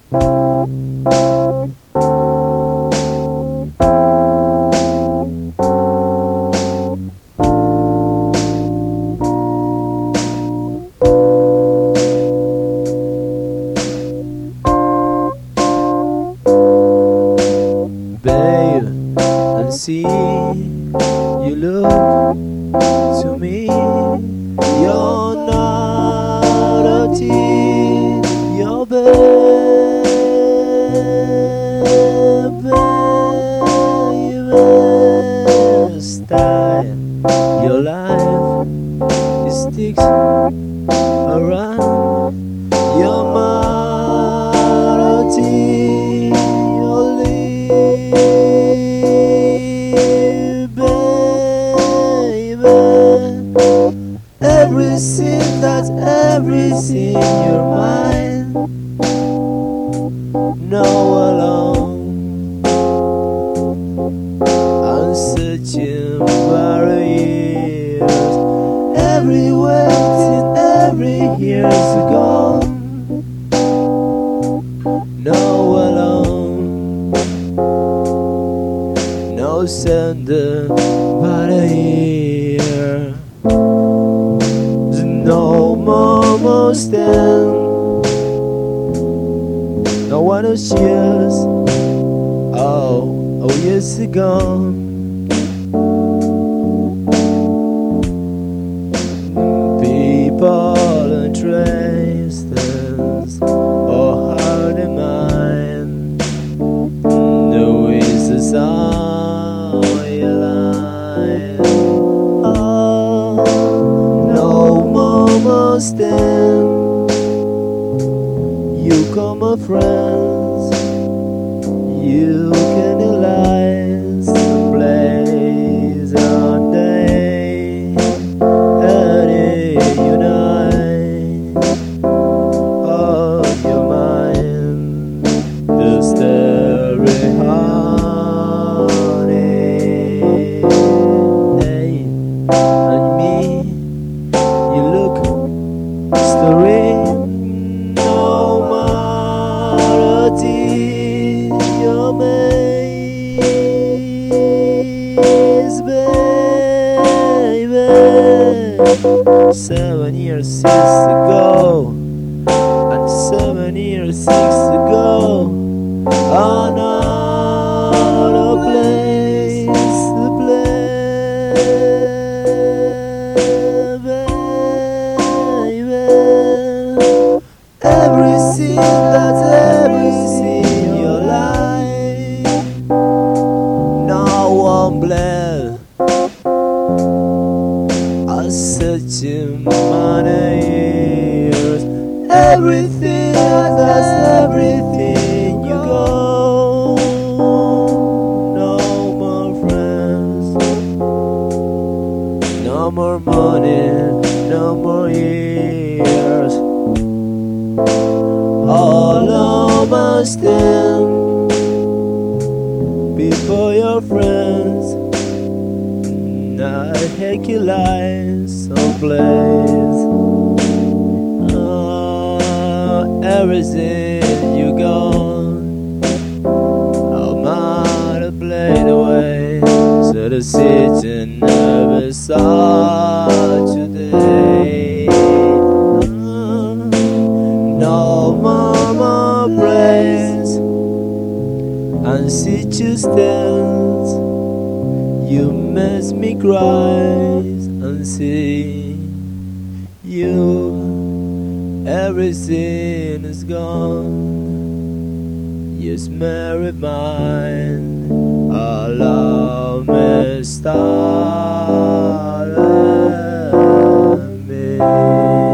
Babe, and see you look to me. You're not a teen, you're baby style. Your life it sticks around. You're not a teen, you're everything, that's everything you're mine. No alone, I'm searching for years. Everywhere till every year's gone. No alone, no sender but a year. No more most end. No one who cheers. Oh, years ago. People and traces, or heart and mind. The wishes on your line. Stand. You call my friends. You can realize the place on day that it unite. Oh, your mind, the starry honey. Hey, and me. You look story, no matter your maze, baby. 7 years, 6 ago, and 7 years, 6 ago, another place, the everything, that's everything in your life. No one bled. I'm searching many years. Everything, that's everything you go. No more friends. No more money. No more years. All almost in before your friends. I hate you lies someplace. Oh, everything you gone. I'm out of play away. So the city never saw today. No more praise and sit you stands. You makes me cry and see you. Everything is gone. You married mine. Allow me start me.